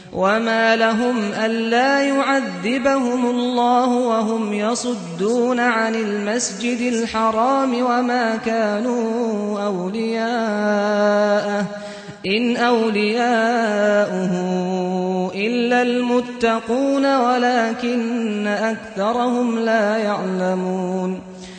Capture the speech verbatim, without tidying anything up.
وما لهم ألا يعذبهم الله وهم يصدون عن المسجد الحرام وما كانوا أولياءه إن أولياؤه إلا المتقون ولكن أكثرهم لا يعلمون